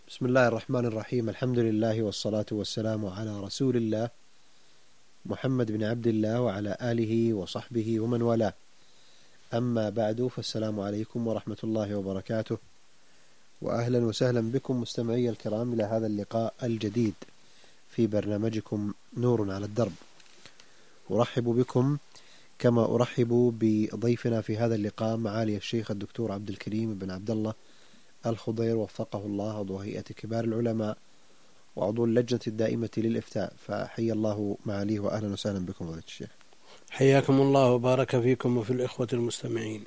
بسم الله الرحمن الرحيم. الحمد لله والصلاة والسلام على رسول الله محمد بن عبد الله وعلى آله وصحبه ومن والاه. أما بعد، فالسلام عليكم ورحمة الله وبركاته، وأهلا وسهلا بكم مستمعي الكرام إلى هذا اللقاء الجديد في برنامجكم نور على الدرب. أرحب بكم كما أرحب بضيفنا في هذا اللقاء معالي الشيخ الدكتور عبد الكريم بن عبد الله الخضير وفقه الله، عضو هيئة كبار العلماء وعضو اللجنة الدائمة للإفتاء. فحيا الله معاليه وأهلا وسهلا بكم فضيلة الشيخ. حياكم الله وبارك فيكم وفي الإخوة المستمعين.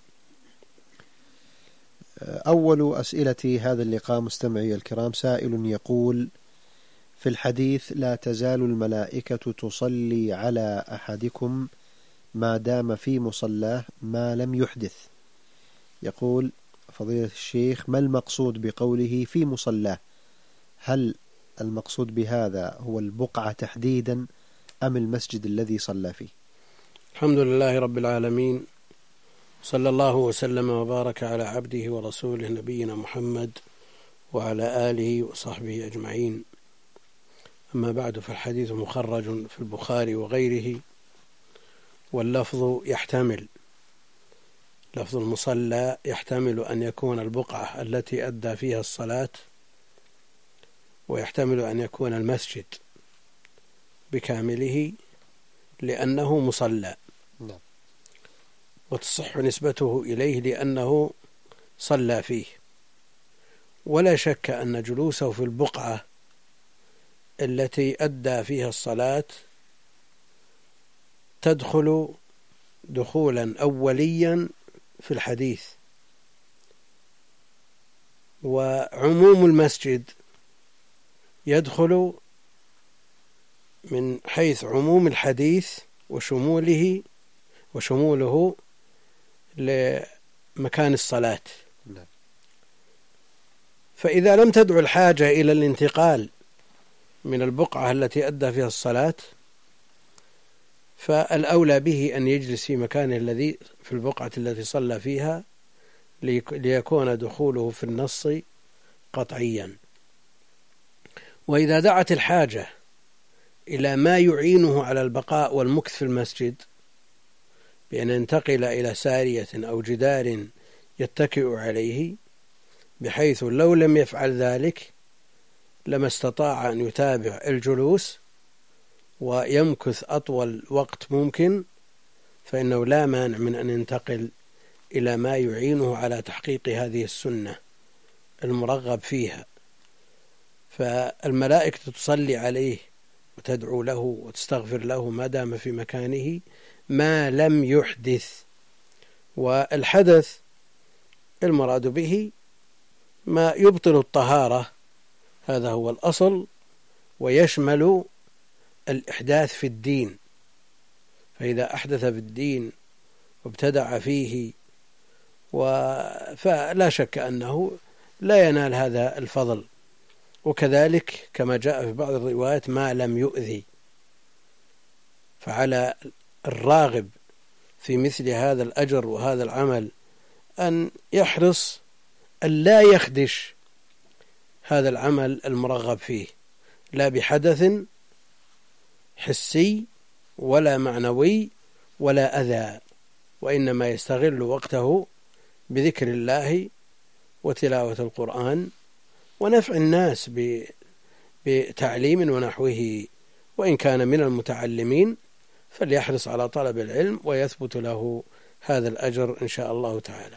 أول أسئلة هذا اللقاء مستمعي الكرام، سائل يقول: في الحديث لا تزال الملائكة تصلي على أحدكم ما دام في مصلاه ما لم يحدث. يقول فضيلة الشيخ: ما المقصود بقوله في مصلاه؟ هل المقصود بهذا هو البقعة تحديدا أم المسجد الذي صلى فيه؟ الحمد لله رب العالمين، صلى الله وسلم وبارك على عبده ورسوله نبينا محمد وعلى آله وصحبه أجمعين. أما بعد، فالحديث مخرج في البخاري وغيره، واللفظ يحتمل، لفظ المصلى يحتمل أن يكون البقعة التي أدى فيها الصلاة، ويحتمل أن يكون المسجد بكامله لأنه مصلى، وتصح نسبته إليه لأنه صلى فيه. ولا شك أن جلوسه في البقعة التي أدى فيها الصلاة تدخل دخولا أوليا في الحديث، وعموم المسجد يدخل من حيث عموم الحديث وشموله لمكان الصلاة. فإذا لم تدع الحاجة إلى الانتقال من البقعة التي أدى فيها الصلاة، فالأولى به أن يجلس في مكانه الذي في البقعة التي صلى فيها ليكون دخوله في النص قطعيا. وإذا دعت الحاجة إلى ما يعينه على البقاء والمكث في المسجد بأن ينتقل إلى سارية أو جدار يتكئ عليه، بحيث لو لم يفعل ذلك لما استطاع أن يتابع الجلوس ويمكث أطول وقت ممكن، فإنه لا مانع من أن ينتقل إلى ما يعينه على تحقيق هذه السنة المرغب فيها. فالملائكة تصلي عليه وتدعو له وتستغفر له ما دام في مكانه ما لم يحدث. والحدث المراد به ما يبطل الطهارة، هذا هو الأصل، ويشمل الإحداث في الدين. فإذا أحدث في الدين وابتدع فيه فلا شك أنه لا ينال هذا الفضل. وكذلك كما جاء في بعض الروايات ما لم يؤذي. فعلى الراغب في مثل هذا الأجر وهذا العمل أن يحرص أن لا يخدش هذا العمل المرغب فيه، لا بحدث حسي ولا معنوي ولا أذى، وإنما يستغل وقته بذكر الله وتلاوة القرآن ونفع الناس بتعليم ونحوه. وإن كان من المتعلمين فليحرص على طلب العلم ويثبت له هذا الأجر إن شاء الله تعالى.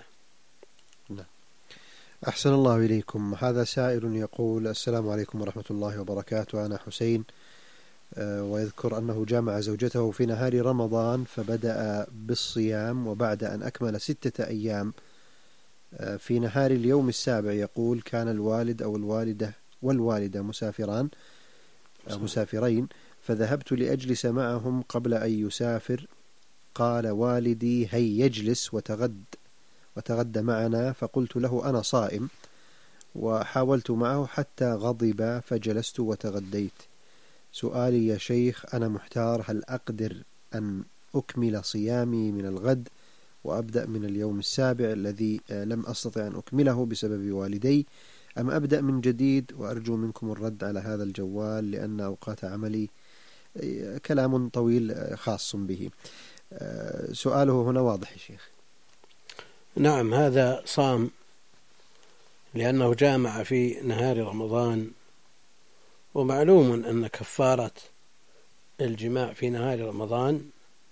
أحسن الله إليكم. هذا سائل يقول: السلام عليكم ورحمة الله وبركاته، أنا حسين، ويذكر أنه جامع زوجته في نهار رمضان فبدأ بالصيام، وبعد أن أكمل 6 أيام في نهار اليوم السابع يقول: كان الوالد أو والوالدة مسافرين، فذهبت لأجلس معهم قبل أن يسافر. قال والدي: هيا يجلس وتغدى معنا، فقلت له أنا صائم، وحاولت معه حتى غضب فجلست وتغديت. سؤالي يا شيخ: أنا محتار، هل أقدر أن أكمل صيامي من الغد وأبدأ من اليوم السابع الذي لم أستطع أن أكمله بسبب والدي، أم أبدأ من جديد؟ وأرجو منكم الرد على هذا الجوال لأن أوقات عملي كلام طويل خاص به. سؤاله هنا واضح يا شيخ. نعم، هذا صام لأنه جامع في نهار رمضان، ومعلوم أن كفارة الجماع في نهار رمضان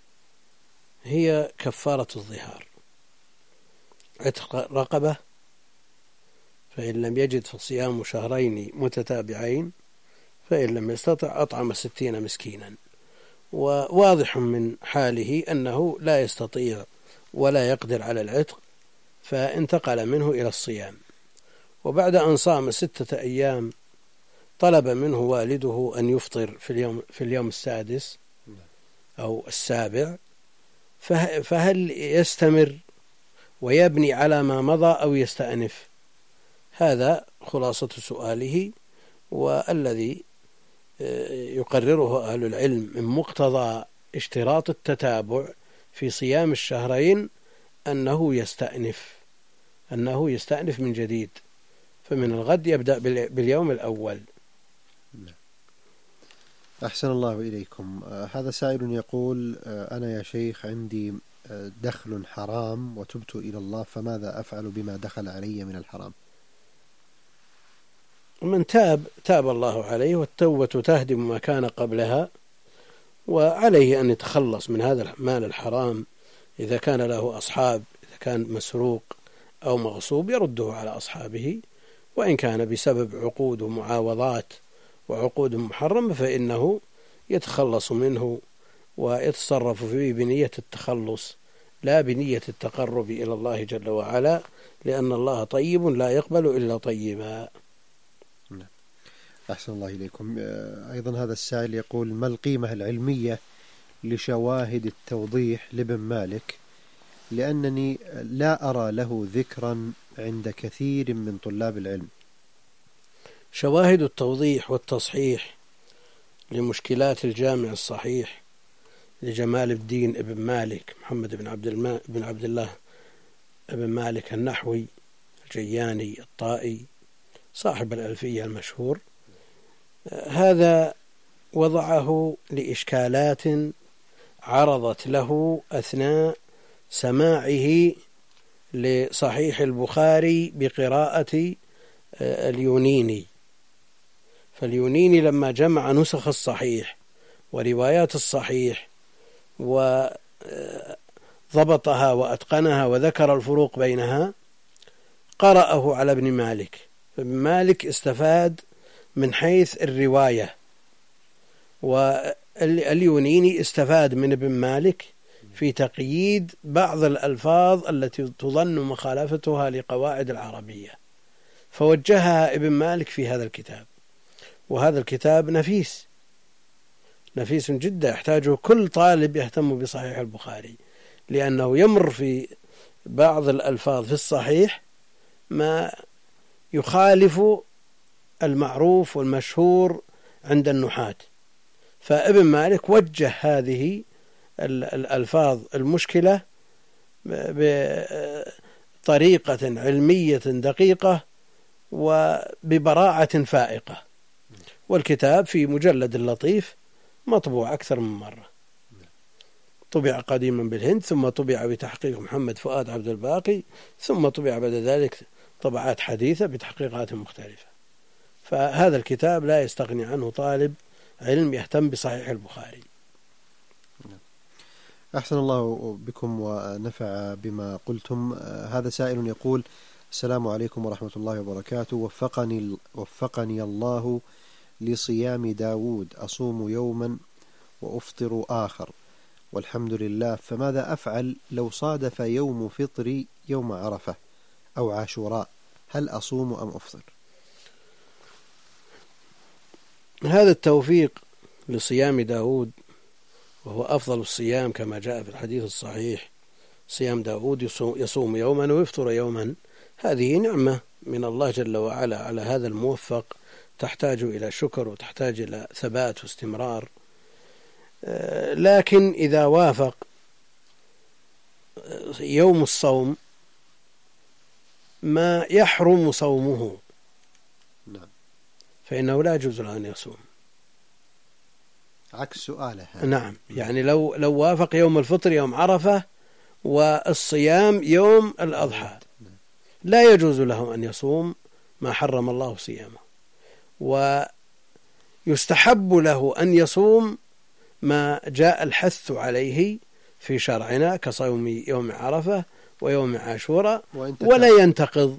هي كفارة الظهار، عتق رقبة، فإن لم يجد فصيام شهرين متتابعين، فإن لم يستطع أطعم 60 مسكينا. وواضح من حاله أنه لا يستطيع ولا يقدر على العتق، فانتقل منه إلى الصيام. وبعد أن صام 6 أيام طلب منه والده أن يفطر في اليوم السادس أو السابع، فهل يستمر ويبني على ما مضى أو يستأنف؟ هذا خلاصة سؤاله، والذي يقرره أهل العلم من مقتضى اشتراط التتابع في صيام الشهرين أنه يستأنف من جديد، فمن الغد يبدأ باليوم الأول. أحسن الله إليكم. هذا سائل يقول: أنا يا شيخ عندي دخل حرام وتبت إلى الله، فماذا أفعل بما دخل علي من الحرام؟ من تاب الله عليه، والتوبة تهدم ما كان قبلها، وعليه أن يتخلص من هذا المال الحرام. إذا كان له أصحاب، إذا كان مسروق أو مغصوب يرده على أصحابه، وإن كان بسبب عقود ومعاوضات وعقود محرمة فإنه يتخلص منه ويتصرف فيه بنية التخلص لا بنية التقرب إلى الله جل وعلا، لأن الله طيب لا يقبل إلا طيبا. أحسن الله إليكم. أيضا هذا السائل يقول: ما القيمة العلمية لشواهد التوضيح لابن مالك؟ لأنني لا أرى له ذكرا عند كثير من طلاب العلم. شواهد التوضيح والتصحيح لمشكلات الجامع الصحيح لجمال الدين ابن مالك محمد بن عبد الله ابن مالك النحوي الجياني الطائي صاحب الألفية المشهور، هذا وضعه لإشكالات عرضت له أثناء سماعه لصحيح البخاري بقراءة اليونيني. فاليونيني لما جمع نسخ الصحيح وروايات الصحيح وضبطها وأتقنها وذكر الفروق بينها قرأه على ابن مالك، فابن مالك استفاد من حيث الرواية، واليونيني استفاد من ابن مالك في تقييد بعض الألفاظ التي تظن مخالفتها لقواعد العربية، فوجهها ابن مالك في هذا الكتاب. وهذا الكتاب نفيس جدا، يحتاجه كل طالب يهتم بصحيح البخاري، لأنه يمر في بعض الألفاظ في الصحيح ما يخالف المعروف والمشهور عند النحاة. فابن مالك وجه هذه الألفاظ المشكلة بطريقة علمية دقيقة وببراعة فائقة، والكتاب في مجلد لطيف مطبوع أكثر من مرة، طبع قديما بالهند، ثم طبع بتحقيق محمد فؤاد عبد الباقي، ثم طبع بعد ذلك طبعات حديثة بتحقيقات مختلفة. فهذا الكتاب لا يستغني عنه طالب علم يهتم بصحيح البخاري. أحسن الله بكم ونفع بما قلتم. هذا سائل يقول: السلام عليكم ورحمة الله وبركاته، وفقني الله لصيام داود، أصوم يوما وأفطر آخر والحمد لله، فماذا أفعل لو صادف يوم فطري يوم عرفة أو عاشوراء؟ هل أصوم أم أفطر؟ هذا التوفيق لصيام داود، وهو أفضل الصيام كما جاء في الحديث الصحيح، صيام داود يصوم يوما ويفطر يوما، هذه نعمة من الله جل وعلا على هذا الموفق، تحتاج إلى شكر وتحتاج إلى ثبات واستمرار. لكن إذا وافق يوم الصوم ما يحرم صومه نعم. فإنه لا يجوز له أن يصوم. عكس سؤاله. نعم، يعني لو وافق يوم الفطر يوم عرفة والصيام يوم الأضحى لا يجوز له أن يصوم ما حرم الله صيامه، ويستحب له أن يصوم ما جاء الحث عليه في شرعنا كصوم يوم عرفة ويوم عاشوراء، ولا ينتقض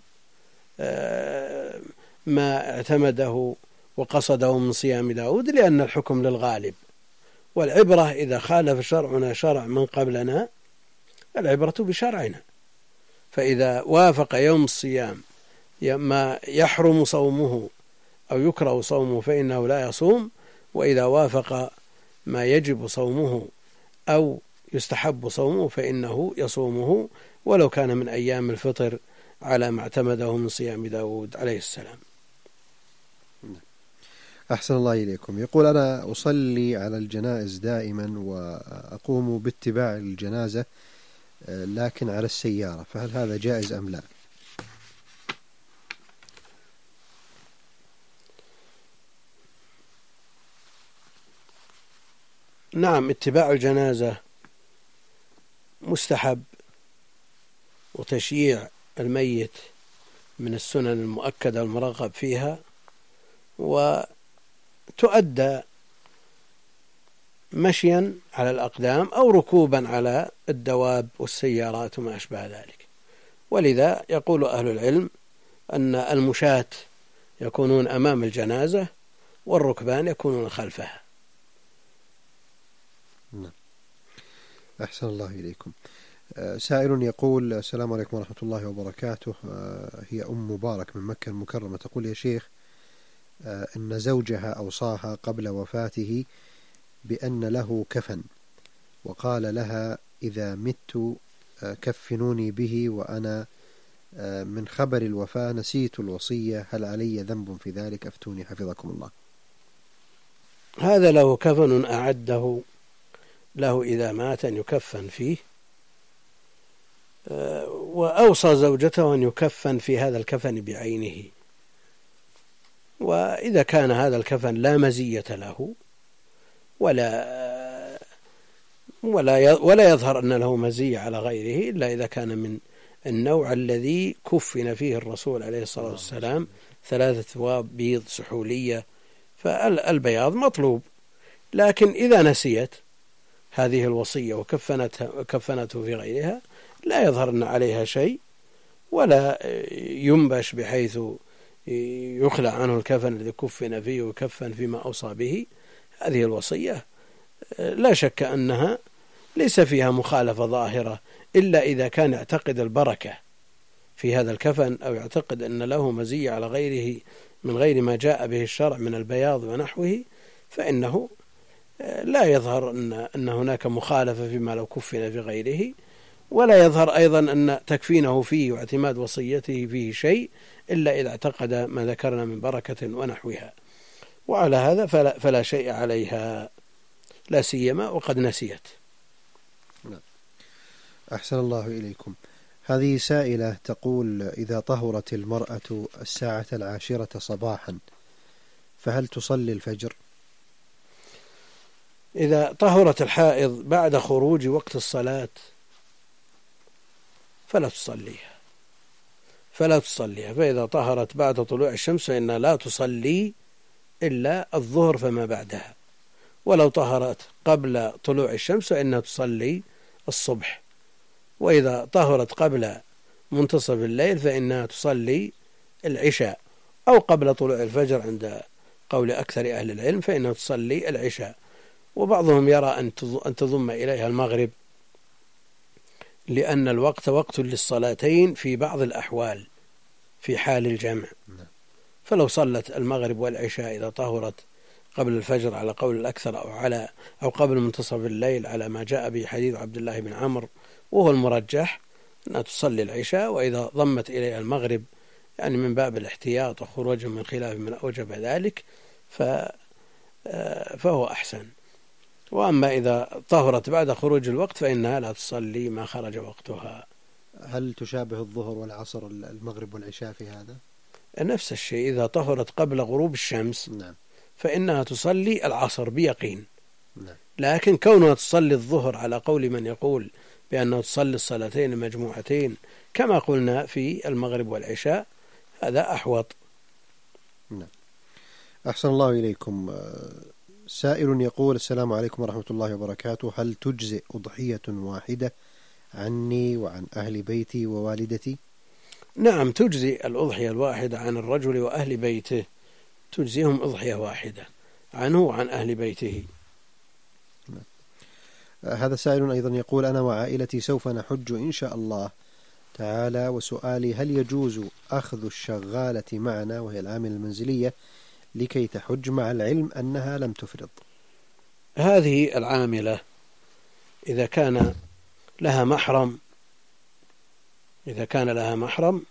ما اعتمده وقصده من صيام داود، لأن الحكم للغالب، والعبرة إذا خالف شرعنا شرع من قبلنا العبرة بشرعنا. فإذا وافق يوم الصيام ما يحرم صومه أو يكره صومه فإنه لا يصوم، وإذا وافق ما يجب صومه أو يستحب صومه فإنه يصومه ولو كان من أيام الفطر على ما اعتمده من صيام داود عليه السلام. أحسن الله إليكم. يقول: أنا أصلي على الجنائز دائما وأقوم باتباع الجنازة لكن على السيارة، فهل هذا جائز أم لا؟ نعم، اتباع الجنازة مستحب، وتشييع الميت من السنن المؤكدة المرغب فيها، وتؤدى مشيا على الأقدام أو ركوبا على الدواب والسيارات وما أشبه ذلك. ولذا يقول أهل العلم أن المشاة يكونون أمام الجنازة والركبان يكونون خلفها. أحسن الله إليكم. سائل يقول: السلام عليكم ورحمة الله وبركاته. هي أم مبارك من مكة المكرمة تقول: يا شيخ، إن زوجها أوصاها قبل وفاته بأن له كفن، وقال لها: إذا مت كفنوني به، وأنا من خبر الوفاة نسيت الوصية، هل علي ذنب في ذلك؟ أفتوني حفظكم الله. هذا له كفن أعده له إذا مات أن يكفن فيه، وأوصى زوجته أن يكفن في هذا الكفن بعينه، وإذا كان هذا الكفن لا مزية له ولا يظهر أن له مزية على غيره إلا إذا كان من النوع الذي كفن فيه الرسول عليه الصلاة والسلام 3 ثواب بيض سحولية، فالبياض مطلوب. لكن إذا نسيت هذه الوصية وكفنته في غيرها لا يظهر أن عليها شيء، ولا ينبش بحيث يخلع عنه الكفن الذي كفن فيه ويكفن فيما أوصى به. هذه الوصية لا شك أنها ليس فيها مخالفة ظاهرة، إلا إذا كان يعتقد البركة في هذا الكفن أو يعتقد أن له مزية على غيره من غير ما جاء به الشرع من البياض ونحوه، فإنه لا يظهر أن هناك مخالفة فيما لو كفن في غيره، ولا يظهر أيضا أن تكفينه فيه واعتماد وصيته فيه شيء إلا إذا اعتقد ما ذكرنا من بركة ونحوها. وعلى هذا فلا شيء عليها، لا سيما وقد نسيت. أحسن الله إليكم. هذه سائلة تقول: إذا طهرت المرأة 10:10 صباحا فهل تصلي الفجر؟ إذا طهرت الحائض بعد خروج وقت الصلاة فلا تصليها، فإذا طهرت بعد طلوع الشمس فإنها لا تصلي إلا الظهر فما بعدها، ولو طهرت قبل طلوع الشمس فإنها تصلي الصبح، وإذا طهرت قبل منتصف الليل فإنها تصلي العشاء، أو قبل طلوع الفجر عند قول أكثر أهل العلم فإنها تصلي العشاء. وبعضهم يرى أن تضم إليها المغرب، لأن الوقت وقت للصلاتين في بعض الأحوال في حال الجمع، فلو صلت المغرب والعشاء إذا طهرت قبل الفجر على قول الأكثر أو قبل منتصف الليل على ما جاء به حديث عبد الله بن عمرو، وهو المرجح أنها تصلي العشاء، وإذا ضمت إليها المغرب يعني من باب الاحتياط وخروج من خلاف من أوجب ذلك فهو أحسن. وأما إذا طهرت بعد خروج الوقت فإنها لا تصلي ما خرج وقتها. هل تشابه الظهر والعصر المغرب والعشاء في هذا؟ نفس الشيء إذا طهرت قبل غروب الشمس فإنها تصلي العصر بيقين. لكن كونها تصلي الظهر على قول من يقول بأنها تصلي الصلاتين مجموعتين كما قلنا في المغرب والعشاء هذا أحوط. أحسن الله إليكم. سائل يقول: السلام عليكم ورحمة الله وبركاته، هل تجزئ أضحية واحدة عني وعن أهل بيتي ووالدتي؟ نعم، تجزي الأضحية الواحدة عن الرجل وأهل بيته، تجزيهم أضحية واحدة عنه وعن أهل بيته. هذا سائل أيضا يقول: أنا وعائلتي سوف نحج إن شاء الله تعالى، وسؤالي: هل يجوز أخذ الشغالة معنا وهي العاملة المنزلية لكي تحج مع العلم أنها لم تفرض؟ هذه العاملة إذا كان لها محرم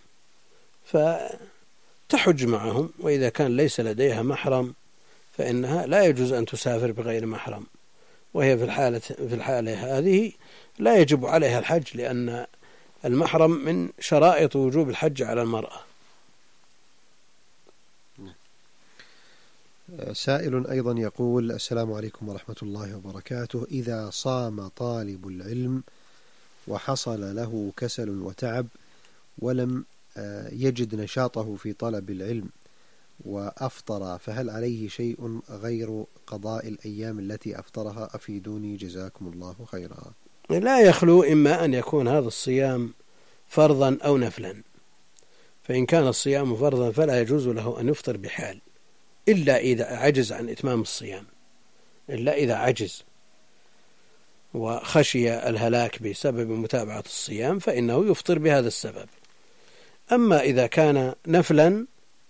فتحج معهم، وإذا كان ليس لديها محرم فإنها لا يجوز أن تسافر بغير محرم، وهي في الحالة هذه لا يجب عليها الحج، لأن المحرم من شرائط وجوب الحج على المرأة. سائل أيضا يقول: السلام عليكم ورحمة الله وبركاته، إذا صام طالب العلم وحصل له كسل وتعب ولم يجد نشاطه في طلب العلم وأفطر، فهل عليه شيء غير قضاء الأيام التي أفطرها؟ أفيدوني جزاكم الله خيرا. لا يخلو إما أن يكون هذا الصيام فرضا أو نفلا، فإن كان الصيام فرضا فلا يجوز له أن يفطر بحال إلا إذا عجز عن إتمام الصيام، إلا إذا عجز وخشي الهلاك بسبب متابعة الصيام فإنه يفطر بهذا السبب. أما إذا كان نفلا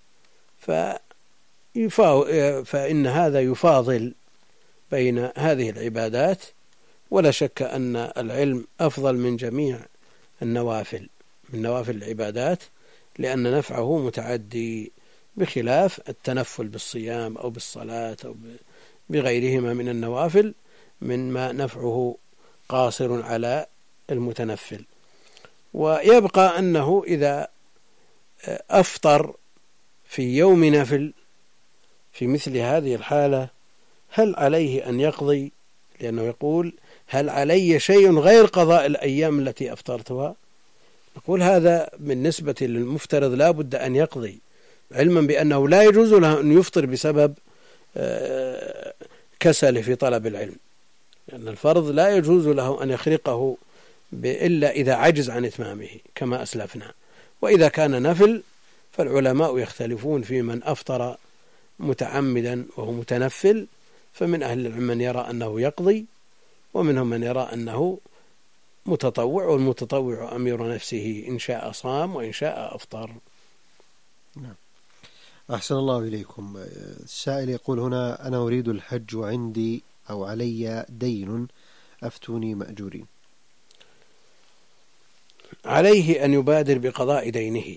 فإن هذا يفاضل بين هذه العبادات، ولا شك أن العلم أفضل من جميع النوافل، من نوافل العبادات، لأن نفعه متعدي بخلاف التنفل بالصيام أو بالصلاة أو بغيرهما من النوافل مما نفعه قاصر على المتنفل. ويبقى أنه إذا أفطر في يوم نفل في مثل هذه الحالة هل عليه أن يقضي؟ لأنه يقول: هل علي شيء غير قضاء الأيام التي أفطرتها؟ نقول هذا بالنسبة للمفترض لا بد أن يقضي، علما بأنه لا يجوز له أن يفطر بسبب كسل في طلب العلم، لأن الفرض لا يجوز له أن يخرقه إلا إذا عجز عن إتمامه كما أسلفنا. وإذا كان نفل فالعلماء يختلفون في من أفطر متعمدا وهو متنفل، فمن أهل العلم من يرى أنه يقضي، ومنهم من يرى أنه متطوع، والمتطوع أمير نفسه، إن شاء صام وإن شاء أفطر. نعم. أحسن الله إليكم. السائل يقول هنا: أنا أريد الحج وعندي أو علي دين، أفتوني مأجورين. عليه أن يبادر بقضاء دينه،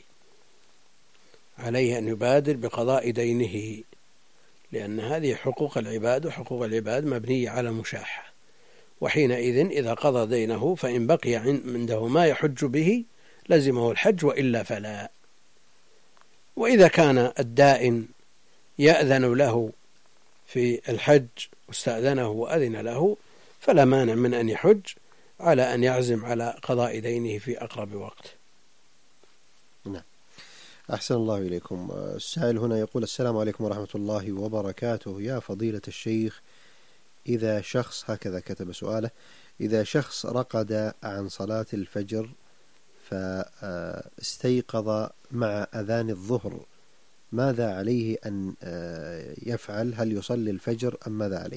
لأن هذه حقوق العباد، وحقوق العباد مبنية على مشاحة، وحينئذ إذا قضى دينه فإن بقي عنده ما يحج به لزمه الحج، وإلا فلا. وإذا كان الدائن يأذن له في الحج واستأذنه وأذن له فلا مانع من أن يحج، على أن يعزم على قضاء دينه في أقرب وقت. نعم. أحسن الله إليكم. السائل هنا يقول: السلام عليكم ورحمة الله وبركاته، يا فضيلة الشيخ، إذا شخص، هكذا كتب سؤاله، إذا شخص رقد عن صلاة الفجر فاستيقظ مع أذان الظهر، ماذا عليه أن يفعل؟ هل يصلي الفجر أم ماذا عليه؟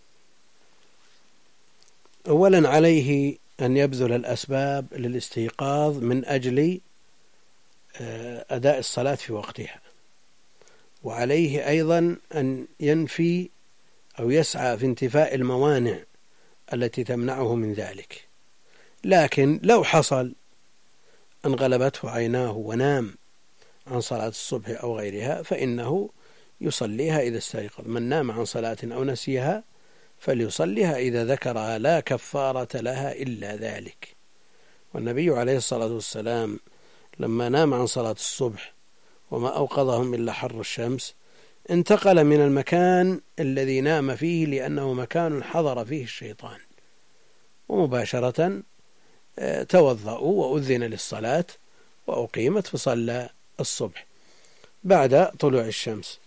أولا عليه أن يبذل الأسباب للاستيقاظ من أجل أداء الصلاة في وقتها، وعليه أيضا أن ينفي أو يسعى في انتفاء الموانع التي تمنعه من ذلك. لكن لو حصل أن غلبته عيناه ونام عن صلاة الصبح أو غيرها فإنه يصليها إذا استيقظ. من نام عن صلاة أو نسيها فليصليها إذا ذكرها، لا كفارة لها إلا ذلك. والنبي عليه الصلاة والسلام لما نام عن صلاة الصبح وما أوقظهم إلا حر الشمس، انتقل من المكان الذي نام فيه لأنه مكان حضر فيه الشيطان، ومباشرة توضأوا وأذن للصلاة وأقيمت فصلى الصبح بعد طلوع الشمس.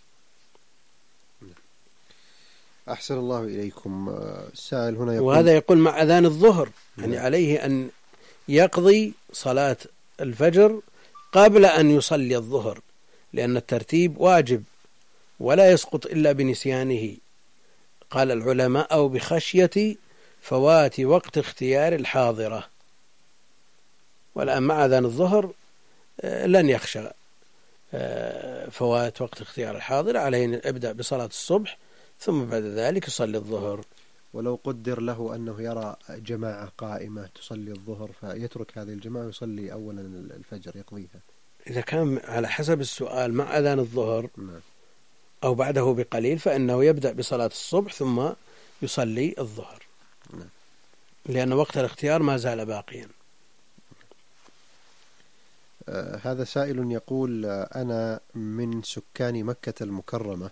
أحسن الله إليكم. السائل هنا يقول، وهذا يقول مع أذان الظهر، يعني عليه أن يقضي صلاة الفجر قبل أن يصلي الظهر، لأن الترتيب واجب ولا يسقط إلا بنسيانه، قال العلماء، أو بخشية فوات وقت اختيار الحاضرة. والآن مع أذان الظهر لن يخشى فوات وقت اختيار الحاضرة، عليه أن يبدأ بصلاة الصبح ثم بعد ذلك يصلي الظهر. ولو قدر له أنه يرى جماعة قائمة تصلي الظهر فيترك هذه الجماعة ويصلي أولا الفجر يقضيها، إذا كان على حسب السؤال مع أذان الظهر أو بعده بقليل فإنه يبدأ بصلاة الصبح ثم يصلي الظهر، لأن وقت الاختيار ما زال باقيا. هذا سائل يقول: أنا من سكان مكة المكرمة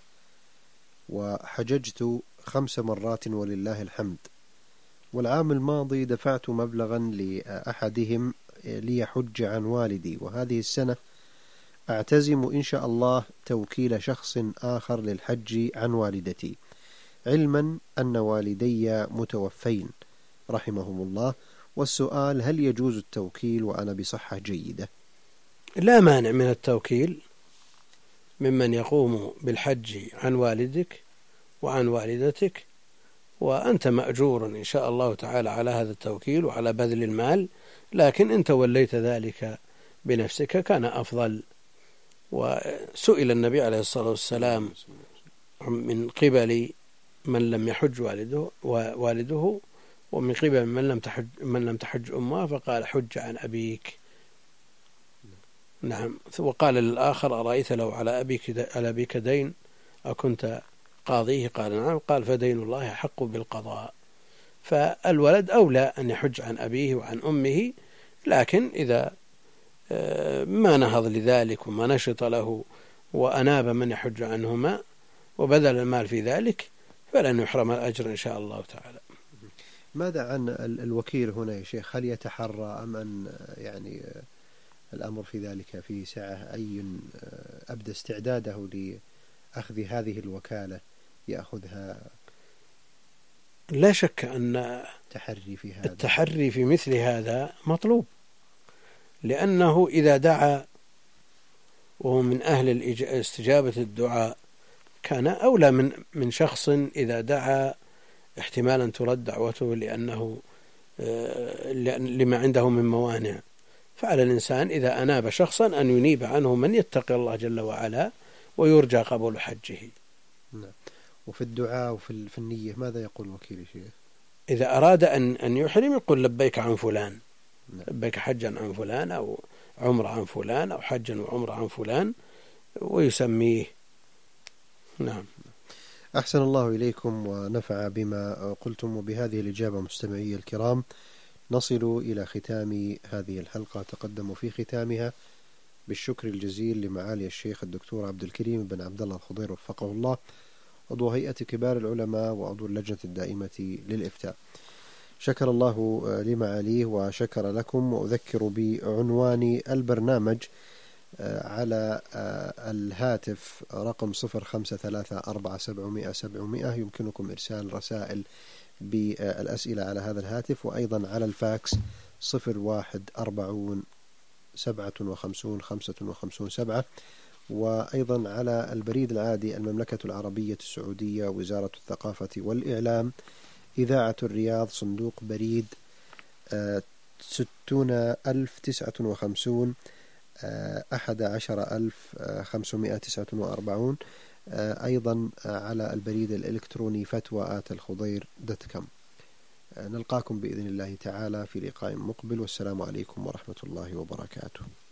وحججت 5 مرات ولله الحمد، والعام الماضي دفعت مبلغا لأحدهم ليحج عن والدي، وهذه السنة أعتزم إن شاء الله توكيل شخص آخر للحج عن والدتي، علما أن والدي متوفين رحمهم الله، والسؤال: هل يجوز التوكيل وأنا بصحة جيدة؟ لا مانع من التوكيل ممن يقوم بالحج عن والدك وعن والدتك، وأنت مأجور إن شاء الله تعالى على هذا التوكيل وعلى بذل المال، لكن إن توليت ذلك بنفسك كان أفضل. وسئل النبي عليه الصلاة والسلام من قبل من لم يحج والده ومن قبل من لم تحج أمه، فقال: حج عن أبيك. نعم. وقال للآخر: أرأيت لو على أبيك دين أكنت قاضيه؟ قال: نعم. قال: فدين الله حق بالقضاء. فالولد أولى أن يحج عن أبيه وعن أمه، لكن إذا ما نهض لذلك وما نشط له وأناب من يحج عنهما وبذل المال في ذلك فلن يحرم الأجر إن شاء الله تعالى. ماذا عن الوكيل هنا يا شيخ؟ هل يتحرى أم أن يعني الأمر في ذلك في سعة أي أبدى استعداده لأخذ هذه الوكالة يأخذها؟ لا شك أن التحري في مثل هذا مطلوب، لأنه إذا دعا وهو من أهل استجابة الدعاء كان أولى من شخص إذا دعا احتمالا ترد دعوته لما عنده من موانع. فعلى الإنسان إذا أناب شخصا أن ينيب عنه من يتقي الله جل وعلا ويرجى قبول حجه. نعم. وفي الدعاء وفي النية ماذا يقول الوكيل شيخ؟ إذا أراد أن يحرم يقول: لبيك عن فلان. نعم. لبيك حجا عن فلان أو عمر عن فلان أو حجا وعمر عن فلان، ويسميه. نعم. أحسن الله إليكم ونفع بما قلتم. وبهذه الإجابة مستمعي الكرام نصل إلى ختام هذه الحلقة. تقدم في ختامها بالشكر الجزيل لمعالي الشيخ الدكتور عبد الكريم بن عبد الله الخضير وفقه الله، عضو هيئة كبار العلماء وعضو اللجنة الدائمة للإفتاء. شكر الله لمعاليه وشكر لكم. وأذكر بعنوان البرنامج على الهاتف رقم 0534700700. يمكنكم إرسال رسائل بالأسئلة على هذا الهاتف، وأيضا على الفاكس 014057555557، وأيضا على البريد العادي المملكة العربية السعودية وزارة الثقافة والإعلام إذاعة الرياض، صندوق بريد 60059 11549. أيضا على البريد الإلكتروني فتوى@الخضير.com. نلقاكم بإذن الله تعالى في لقاء مقبل، والسلام عليكم ورحمة الله وبركاته.